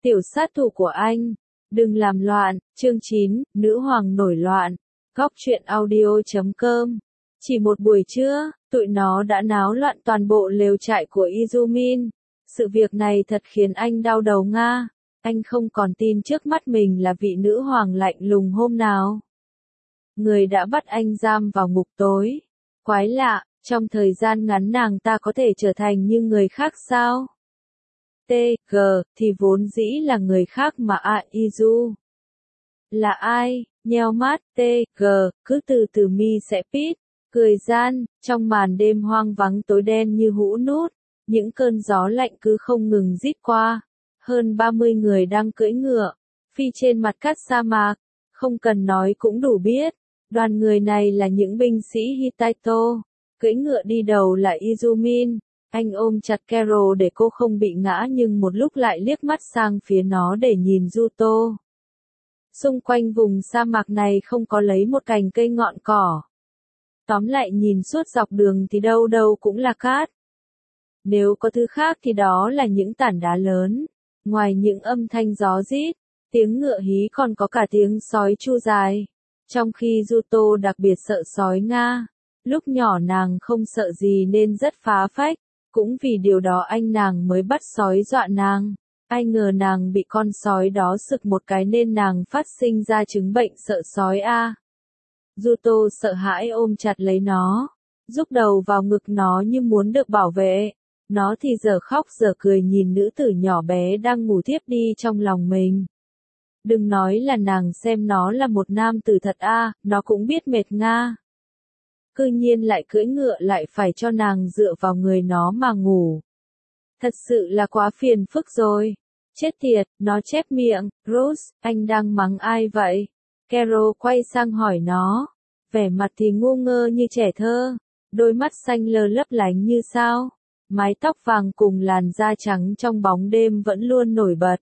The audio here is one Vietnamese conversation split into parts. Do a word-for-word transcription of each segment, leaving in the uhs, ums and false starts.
Tiểu sát thủ của anh. Đừng làm loạn. Chương chín, Nữ hoàng nổi loạn. Góc truyện audio chấm com. Chỉ một buổi trưa, tụi nó đã náo loạn toàn bộ lều trại của Izumin. Sự việc này thật khiến anh đau đầu nga. Anh không còn tin trước mắt mình là vị nữ hoàng lạnh lùng hôm nào. Người đã bắt anh giam vào ngục tối. Quái lạ, trong thời gian ngắn nàng ta có thể trở thành như người khác sao? T, G, thì vốn dĩ là người khác mà A, Izu. Là ai? Nheo mắt, T, G, cứ từ từ mi sẽ pít, cười gian, trong màn đêm hoang vắng tối đen như hũ nút, những cơn gió lạnh cứ không ngừng rít qua. Hơn ba mươi người đang cưỡi ngựa, phi trên mặt cát sa mạc, không cần nói cũng đủ biết, đoàn người này là những binh sĩ Hittaito, cưỡi ngựa đi đầu là Izumin. Anh ôm chặt Carol để cô không bị ngã nhưng một lúc lại liếc mắt sang phía nó để nhìn Yuto. Xung quanh vùng sa mạc này không có lấy một cành cây ngọn cỏ. Tóm lại nhìn suốt dọc đường thì đâu đâu cũng là cát. Nếu có thứ khác thì đó là những tảng đá lớn. Ngoài những âm thanh gió rít, tiếng ngựa hí còn có cả tiếng sói chu dài. Trong khi Yuto đặc biệt sợ sói Nga. Lúc nhỏ nàng không sợ gì nên rất phá phách. Cũng vì điều đó anh nàng mới bắt sói dọa nàng. Ai ngờ nàng bị con sói đó sực một cái nên nàng phát sinh ra chứng bệnh sợ sói a. Yuto sợ hãi ôm chặt lấy nó, rúc đầu vào ngực nó như muốn được bảo vệ. Nó thì giờ khóc giờ cười nhìn nữ tử nhỏ bé đang ngủ thiếp đi trong lòng mình. Đừng nói là nàng xem nó là một nam tử thật a, nó cũng biết mệt nga. Cư nhiên lại cưỡi ngựa lại phải cho nàng dựa vào người nó mà ngủ. Thật sự là quá phiền phức rồi. Chết tiệt, nó chép miệng, Rose, anh đang mắng ai vậy? Carol quay sang hỏi nó. Vẻ mặt thì ngu ngơ như trẻ thơ. Đôi mắt xanh lơ lấp lánh như sao. Mái tóc vàng cùng làn da trắng trong bóng đêm vẫn luôn nổi bật.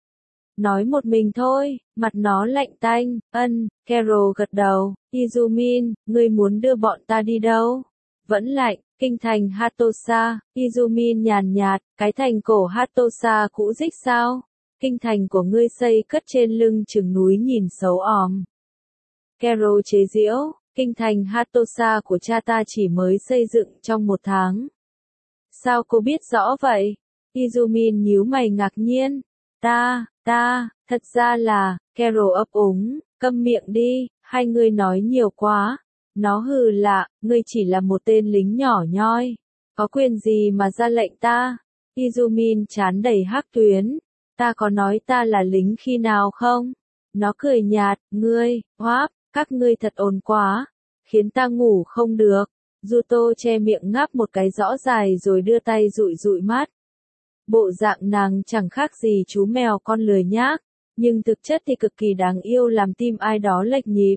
Nói một mình thôi, mặt nó lạnh tanh, ân, Carol gật đầu, Izumin, ngươi muốn đưa bọn ta đi đâu? Vẫn lạnh, kinh thành Hatosa, Izumin nhàn nhạt, cái thành cổ Hatosa cũ rích sao? Kinh thành của ngươi xây cất trên lưng chừng núi nhìn xấu òm. Carol chế giễu, kinh thành Hatosa của cha ta chỉ mới xây dựng trong một tháng. Sao cô biết rõ vậy? Izumin nhíu mày ngạc nhiên. Ta, ta, thật ra là, Carol ấp úng, câm miệng đi, hai người nói nhiều quá. Nó hừ lạ, ngươi chỉ là một tên lính nhỏ nhoi. Có quyền gì mà ra lệnh ta? Izumin chán đầy hắc tuyến. Ta có nói ta là lính khi nào không? Nó cười nhạt, ngươi, hoáp, các ngươi thật ồn quá. Khiến ta ngủ không được. Yuto che miệng ngáp một cái rõ dài rồi đưa tay dụi dụi mắt. Bộ dạng nàng chẳng khác gì chú mèo con lười nhác, nhưng thực chất thì cực kỳ đáng yêu làm tim ai đó lệch nhịp.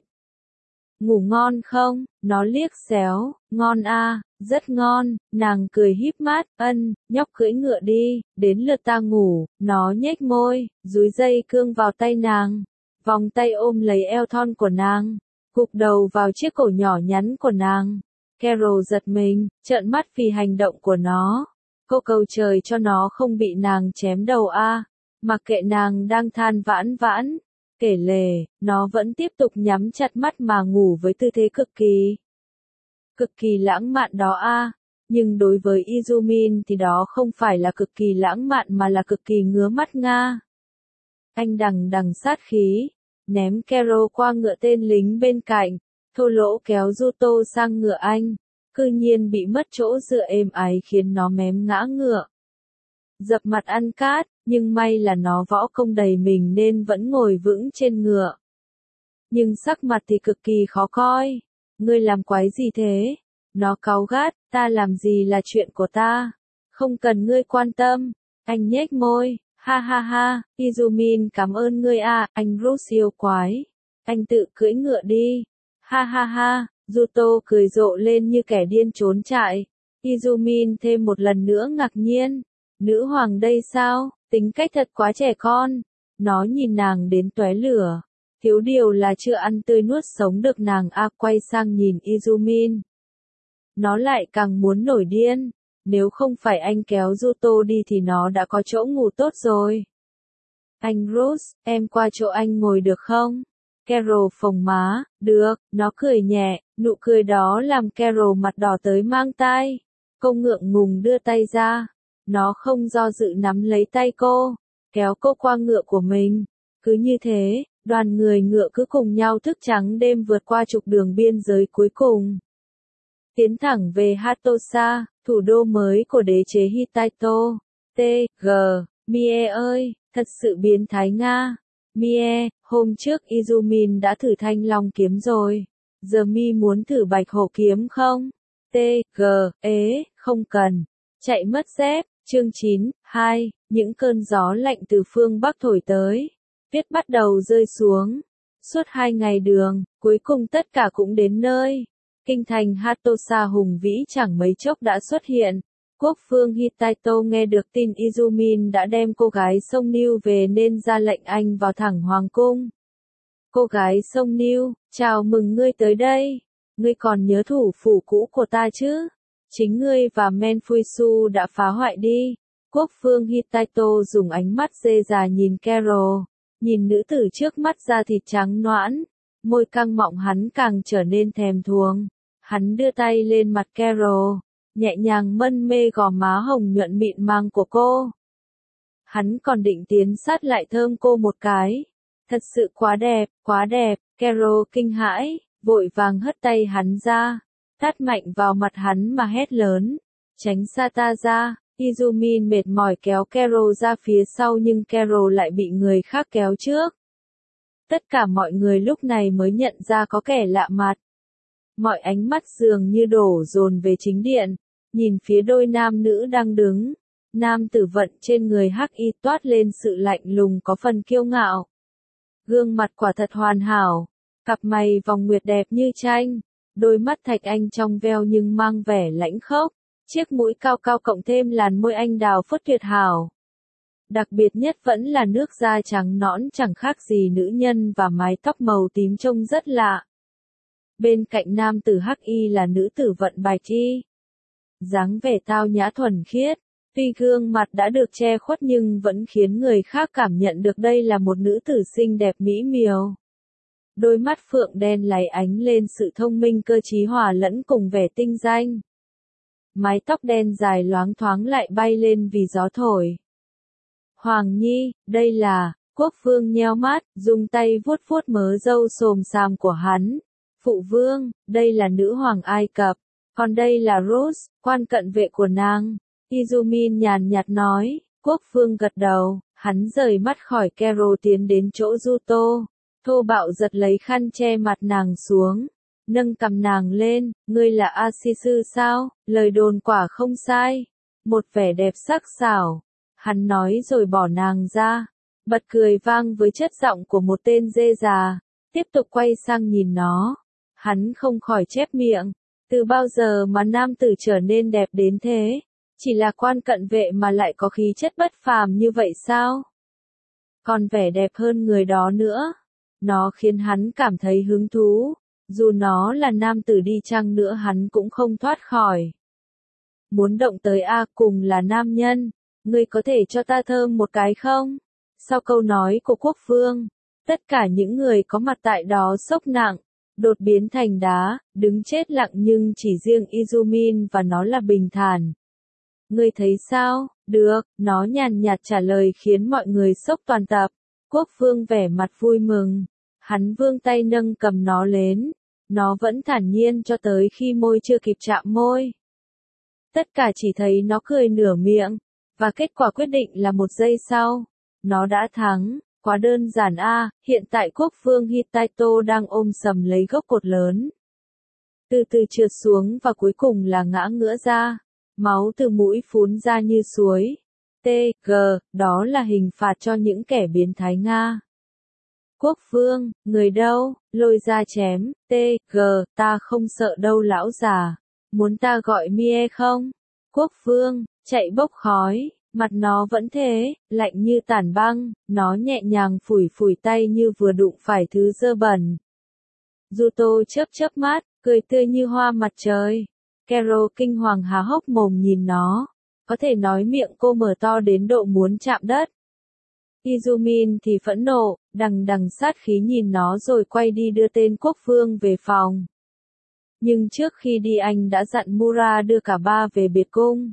Ngủ ngon không? Nó liếc xéo, ngon a, rất ngon, nàng cười híp mắt, ân, nhóc cưỡi ngựa đi, đến lượt ta ngủ, nó nhếch môi, dúi dây cương vào tay nàng, vòng tay ôm lấy eo thon của nàng, gục đầu vào chiếc cổ nhỏ nhắn của nàng. Carol giật mình, trợn mắt vì hành động của nó. Cô cầu trời cho nó không bị nàng chém đầu a. Mặc kệ nàng đang than vãn vãn, kể lể, nó vẫn tiếp tục nhắm chặt mắt mà ngủ với tư thế cực kỳ, cực kỳ lãng mạn đó a. Nhưng đối với Izumin thì đó không phải là cực kỳ lãng mạn mà là cực kỳ ngứa mắt nga. Anh đằng đằng sát khí, ném Carol qua ngựa tên lính bên cạnh, thô lỗ kéo Yuto sang ngựa anh. Cư nhiên bị mất chỗ dựa êm ái khiến nó mém ngã ngựa. Dập mặt ăn cát, nhưng may là nó võ công đầy mình nên vẫn ngồi vững trên ngựa. Nhưng sắc mặt thì cực kỳ khó coi. Ngươi làm quái gì thế? Nó cáu gắt, ta làm gì là chuyện của ta. Không cần ngươi quan tâm. Anh nhếch môi, ha ha ha, Izumin cảm ơn ngươi à, anh Bruce yêu quái. Anh tự cưỡi ngựa đi. Ha ha ha. Yuto cười rộ lên như kẻ điên trốn chạy. Izumin thêm một lần nữa ngạc nhiên. Nữ hoàng đây sao? Tính cách thật quá trẻ con. Nó nhìn nàng đến tóe lửa. Thiếu điều là chưa ăn tươi nuốt sống được nàng a. Quay sang nhìn Izumin. Nó lại càng muốn nổi điên. Nếu không phải anh kéo Yuto đi thì nó đã có chỗ ngủ tốt rồi. Anh Ross, em qua chỗ anh ngồi được không? Carol phồng má, được, nó cười nhẹ, nụ cười đó làm Carol mặt đỏ tới mang tai. Cô ngượng ngùng đưa tay ra. Nó không do dự nắm lấy tay cô, kéo cô qua ngựa của mình. Cứ như thế, đoàn người ngựa cứ cùng nhau thức trắng đêm vượt qua trục đường biên giới cuối cùng. Tiến thẳng về Hatosa, thủ đô mới của đế chế Hittito. T G Mie ơi, thật sự biến thái Nga. Mie, hôm trước Izumin đã thử thanh long kiếm rồi. Giờ mi muốn thử bạch hổ kiếm không? T G Ế, không cần. Chạy mất dép. Chương chín, hai, những cơn gió lạnh từ phương Bắc thổi tới. Tuyết bắt đầu rơi xuống. Suốt hai ngày đường, cuối cùng tất cả cũng đến nơi. Kinh thành Hatosa hùng vĩ chẳng mấy chốc đã xuất hiện. Quốc phương Hittito nghe được tin Izumin đã đem cô gái sông Niu về nên ra lệnh anh vào thẳng hoàng cung. Cô gái sông Niu, chào mừng ngươi tới đây. Ngươi còn nhớ thủ phủ cũ của ta chứ? Chính ngươi và Menfuisu đã phá hoại đi. Quốc phương Hittito dùng ánh mắt dê dà nhìn Carol. Nhìn nữ tử trước mắt da thịt trắng noãn. Môi căng mọng hắn càng trở nên thèm thuồng. Hắn đưa tay lên mặt Carol. Nhẹ nhàng mân mê gò má hồng nhuận mịn màng của cô. Hắn còn định tiến sát lại thơm cô một cái. Thật sự quá đẹp, quá đẹp. Carol kinh hãi, vội vàng hất tay hắn ra. Tát mạnh vào mặt hắn mà hét lớn. Tránh xa ta ra. Izumin mệt mỏi kéo Carol ra phía sau nhưng Carol lại bị người khác kéo trước. Tất cả mọi người lúc này mới nhận ra có kẻ lạ mặt. Mọi ánh mắt dường như đổ dồn về chính điện. Nhìn phía đôi nam nữ đang đứng. Nam tử vận trên người hắc y toát lên sự lạnh lùng có phần kiêu ngạo. Gương mặt quả thật hoàn hảo. Cặp mày vòng nguyệt đẹp như tranh. Đôi mắt thạch anh trong veo nhưng mang vẻ lãnh khốc. Chiếc mũi cao cao cộng thêm làn môi anh đào phất tuyệt hảo. Đặc biệt nhất vẫn là nước da trắng nõn chẳng khác gì nữ nhân và mái tóc màu tím trông rất lạ. Bên cạnh nam tử hắc y là nữ tử vận bạch y. Dáng vẻ tao nhã thuần khiết. Tuy gương mặt đã được che khuất nhưng vẫn khiến người khác cảm nhận được đây là một nữ tử xinh đẹp mỹ miều. Đôi mắt phượng đen láy ánh lên sự thông minh cơ trí hòa lẫn cùng vẻ tinh danh. Mái tóc đen dài loáng thoáng lại bay lên vì gió thổi. Hoàng Nhi, đây là, Quốc vương nheo mắt, dùng tay vuốt vuốt mớ râu xồm xàm của hắn. Phụ vương, đây là nữ hoàng Ai Cập, còn đây là Rose, quan cận vệ của nàng. Izumin nhàn nhạt nói, Quốc vương gật đầu, hắn rời mắt khỏi Carol tiến đến chỗ Yuto. Thô bạo giật lấy khăn che mặt nàng xuống. Nâng cầm nàng lên, ngươi là Asisu sao, lời đồn quả không sai. Một vẻ đẹp sắc sảo. Hắn nói rồi bỏ nàng ra. Bật cười vang với chất giọng của một tên dê già. Tiếp tục quay sang nhìn nó. Hắn không khỏi chép miệng. Từ bao giờ mà nam tử trở nên đẹp đến thế? Chỉ là quan cận vệ mà lại có khí chất bất phàm như vậy sao? Còn vẻ đẹp hơn người đó nữa. Nó khiến hắn cảm thấy hứng thú. Dù nó là nam tử đi chăng nữa hắn cũng không thoát khỏi. Muốn động tới A cùng là nam nhân. Ngươi có thể cho ta thơm một cái không? Sau câu nói của quốc vương, tất cả những người có mặt tại đó sốc nặng, đột biến thành đá, đứng chết lặng nhưng chỉ riêng Izumin và nó là bình thản. Ngươi thấy sao? Được, nó nhàn nhạt trả lời khiến mọi người sốc toàn tập. Quốc vương vẻ mặt vui mừng. Hắn vươn tay nâng cầm nó lên. Nó vẫn thản nhiên cho tới khi môi chưa kịp chạm môi. Tất cả chỉ thấy nó cười nửa miệng. Và kết quả quyết định là một giây sau. Nó đã thắng. Quá đơn giản a. Hiện tại quốc vương Hittito đang ôm sầm lấy gốc cột lớn. Từ từ trượt xuống và cuối cùng là ngã ngửa ra. Máu từ mũi phún ra như suối. T G, đó là hình phạt cho những kẻ biến thái Nga. Quốc vương, người đâu, lôi ra chém. T G, ta không sợ đâu lão già. Muốn ta gọi Mie không? Quốc vương, chạy bốc khói. Mặt nó vẫn thế, lạnh như tảng băng, nó nhẹ nhàng phủi phủi tay như vừa đụng phải thứ dơ bẩn. Yuto chớp chớp mắt, cười tươi như hoa mặt trời. Carol kinh hoàng há hốc mồm nhìn nó. Có thể nói miệng cô mở to đến độ muốn chạm đất. Izumin thì phẫn nộ, đằng đằng sát khí nhìn nó rồi quay đi đưa tên quốc vương về phòng. Nhưng trước khi đi anh đã dặn Mura đưa cả ba về biệt cung.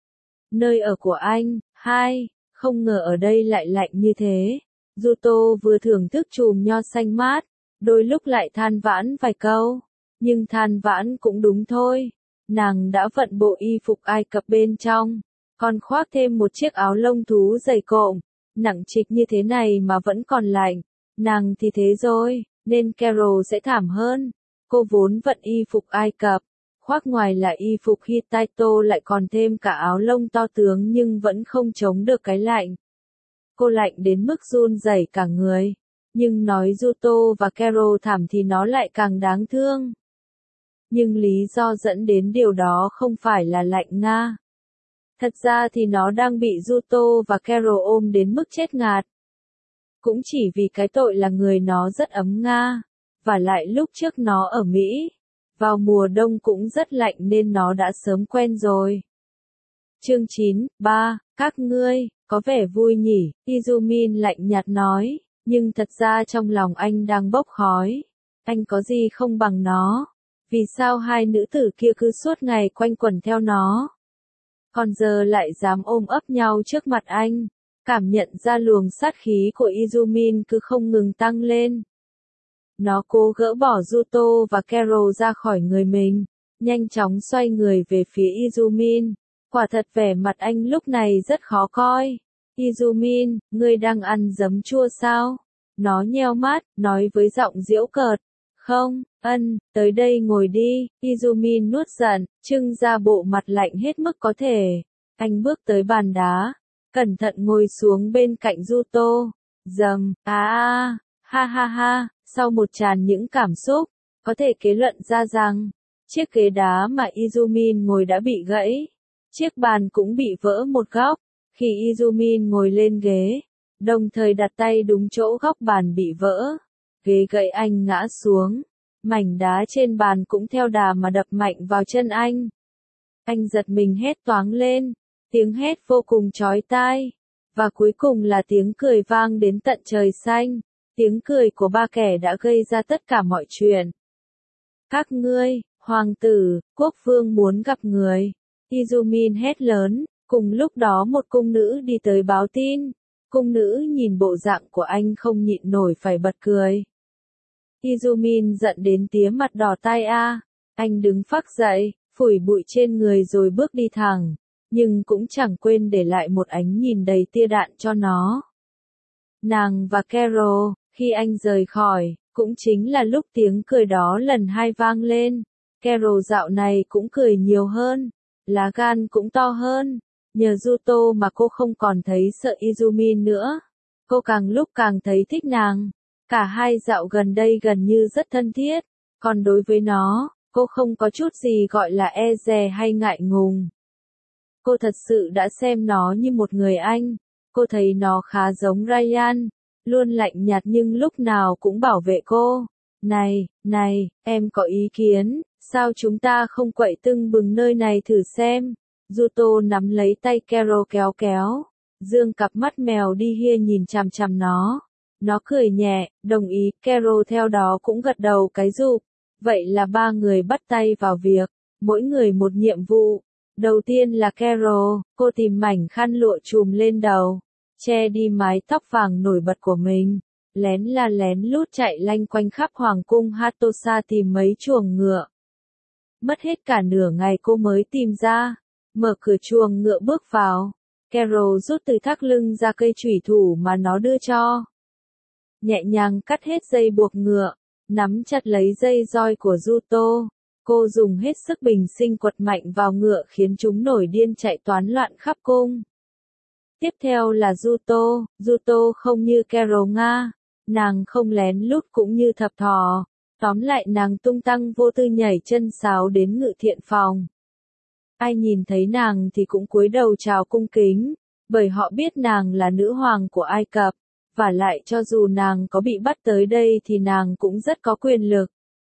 Nơi ở của anh. Hai, không ngờ ở đây lại lạnh như thế. Yuto vừa thưởng thức chùm nho xanh mát, đôi lúc lại than vãn vài câu. Nhưng than vãn cũng đúng thôi. Nàng đã vận bộ y phục Ai Cập bên trong, còn khoác thêm một chiếc áo lông thú dày cộm, nặng trịch như thế này mà vẫn còn lạnh. Nàng thì thế rồi, nên Carol sẽ thảm hơn. Cô vốn vận y phục Ai Cập, khoác ngoài là y phục Hittite lại còn thêm cả áo lông to tướng nhưng vẫn không chống được cái lạnh. Cô lạnh đến mức run rẩy cả người. Nhưng nói Yuto và Carol thảm thì nó lại càng đáng thương. Nhưng lý do dẫn đến điều đó không phải là lạnh Nga. Thật ra thì nó đang bị Yuto và Carol ôm đến mức chết ngạt. Cũng chỉ vì cái tội là người nó rất ấm Nga. Và lại lúc trước nó ở Mỹ, vào mùa đông cũng rất lạnh nên nó đã sớm quen rồi. Chương chín, ba, các ngươi, có vẻ vui nhỉ, Izumin lạnh nhạt nói, nhưng thật ra trong lòng anh đang bốc khói. Anh có gì không bằng nó? Vì sao hai nữ tử kia cứ suốt ngày quanh quẩn theo nó? Còn giờ lại dám ôm ấp nhau trước mặt anh. Cảm nhận ra luồng sát khí của Izumin cứ không ngừng tăng lên. Nó cố gỡ bỏ Yuto và Carol ra khỏi người mình, nhanh chóng xoay người về phía Izumin. Quả thật vẻ mặt anh lúc này rất khó coi. Izumin, ngươi đang ăn giấm chua sao? Nó nheo mắt, nói với giọng giễu cợt. Không, ân, tới đây ngồi đi. Izumin nuốt giận, trưng ra bộ mặt lạnh hết mức có thể. Anh bước tới bàn đá, cẩn thận ngồi xuống bên cạnh Yuto. Dầm, à à, ha ha ha. Sau một tràn những cảm xúc, có thể kết luận ra rằng, chiếc ghế đá mà Izumin ngồi đã bị gãy. Chiếc bàn cũng bị vỡ một góc. Khi Izumin ngồi lên ghế, đồng thời đặt tay đúng chỗ góc bàn bị vỡ. Ghế gãy anh ngã xuống. Mảnh đá trên bàn cũng theo đà mà đập mạnh vào chân anh. Anh giật mình hét toáng lên. Tiếng hét vô cùng chói tai. Và cuối cùng là tiếng cười vang đến tận trời xanh. Tiếng cười của ba kẻ đã gây ra tất cả mọi chuyện. Các ngươi, hoàng tử, quốc vương muốn gặp người. Izumin hét lớn, cùng lúc đó một cung nữ đi tới báo tin. Cung nữ nhìn bộ dạng của anh không nhịn nổi phải bật cười. Izumin giận đến tía mặt đỏ tai a. Anh đứng phác dậy, phủi bụi trên người rồi bước đi thẳng. Nhưng cũng chẳng quên để lại một ánh nhìn đầy tia đạn cho nó. Nàng và Carol, khi anh rời khỏi, cũng chính là lúc tiếng cười đó lần hai vang lên. Carol dạo này cũng cười nhiều hơn, lá gan cũng to hơn. Nhờ Yuto mà cô không còn thấy sợ Izumin nữa. Cô càng lúc càng thấy thích nàng. Cả hai dạo gần đây gần như rất thân thiết. Còn đối với nó, cô không có chút gì gọi là e dè hay ngại ngùng. Cô thật sự đã xem nó như một người anh. Cô thấy nó khá giống Ryan. Luôn lạnh nhạt nhưng lúc nào cũng bảo vệ cô. Này, này, em có ý kiến, sao chúng ta không quậy tưng bừng nơi này thử xem. Yuto nắm lấy tay Carol kéo kéo. Dương cặp mắt mèo đi hia nhìn chằm chằm nó. Nó cười nhẹ, đồng ý, Carol theo đó cũng gật đầu cái rụp. Vậy là ba người bắt tay vào việc, mỗi người một nhiệm vụ. Đầu tiên là Carol, cô tìm mảnh khăn lụa trùm lên đầu, che đi mái tóc vàng nổi bật của mình, lén là lén lút chạy lanh quanh khắp hoàng cung Hatosa tìm mấy chuồng ngựa. Mất hết cả nửa ngày cô mới tìm ra, mở cửa chuồng ngựa bước vào, Carol rút từ thắt lưng ra cây chủy thủ mà nó đưa cho. Nhẹ nhàng cắt hết dây buộc ngựa, nắm chặt lấy dây roi của Yuto. Cô dùng hết sức bình sinh quật mạnh vào ngựa khiến chúng nổi điên chạy toán loạn khắp cung. Tiếp theo là Yuto, Yuto không như Carol Nga, nàng không lén lút cũng như thập thò, tóm lại nàng tung tăng vô tư nhảy chân sáo đến ngự thiện phòng. Ai nhìn thấy nàng thì cũng cúi đầu chào cung kính, bởi họ biết nàng là nữ hoàng của Ai Cập, và lại cho dù nàng có bị bắt tới đây thì nàng cũng rất có quyền lực.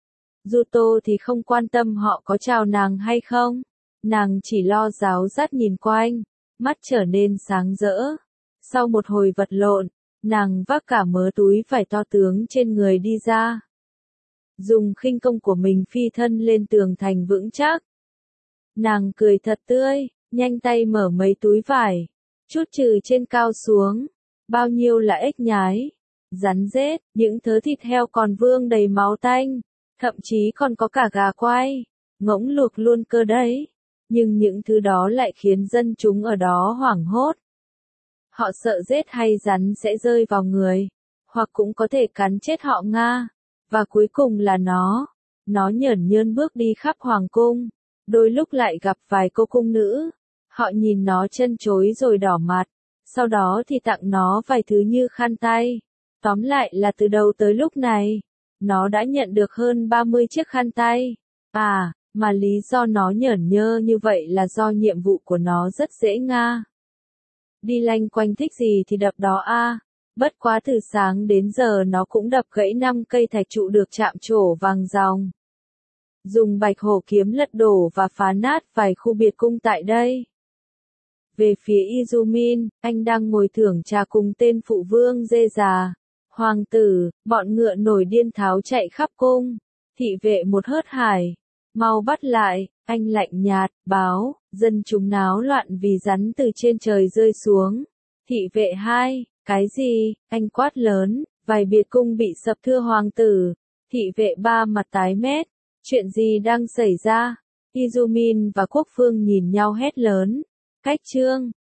Yuto thì không quan tâm họ có chào nàng hay không, nàng chỉ lo giáo dắt nhìn quanh, mắt trở nên sáng rỡ. Sau một hồi vật lộn, nàng vác cả mớ túi vải to tướng trên người đi ra. Dùng khinh công của mình phi thân lên tường thành vững chắc. Nàng cười thật tươi, nhanh tay mở mấy túi vải, chút trừ trên cao xuống, bao nhiêu là ếch nhái, rắn rết, những thớ thịt heo còn vương đầy máu tanh, thậm chí còn có cả gà quay, ngỗng luộc luôn cơ đấy. Nhưng những thứ đó lại khiến dân chúng ở đó hoảng hốt. Họ sợ rết hay rắn sẽ rơi vào người, hoặc cũng có thể cắn chết họ Nga. Và cuối cùng là nó. Nó nhởn nhơn bước đi khắp hoàng cung, đôi lúc lại gặp vài cô cung nữ. Họ nhìn nó chân chối rồi đỏ mặt, sau đó thì tặng nó vài thứ như khăn tay. Tóm lại là từ đầu tới lúc này, nó đã nhận được hơn ba mươi chiếc khăn tay. À, mà lý do nó nhởn nhơ như vậy là do nhiệm vụ của nó rất dễ Nga. Đi lanh quanh thích gì thì đập đó a. Bất quá từ sáng đến giờ nó cũng đập gãy năm cây thạch trụ được chạm trổ vàng ròng. Dùng bạch hổ kiếm lật đổ và phá nát vài khu biệt cung tại đây. Về phía Izumin, anh đang ngồi thưởng trà cùng tên phụ vương dê già. Hoàng tử, bọn ngựa nổi điên tháo chạy khắp cung. Thị vệ một hớt hải. Mau bắt lại, anh lạnh nhạt, báo, dân chúng náo loạn vì rắn từ trên trời rơi xuống. Thị vệ hai, cái gì, anh quát lớn, vài biệt cung bị sập thưa hoàng tử. Thị vệ ba mặt tái mét, chuyện gì đang xảy ra? Izumin và Quốc Phương nhìn nhau hét lớn, cách trương,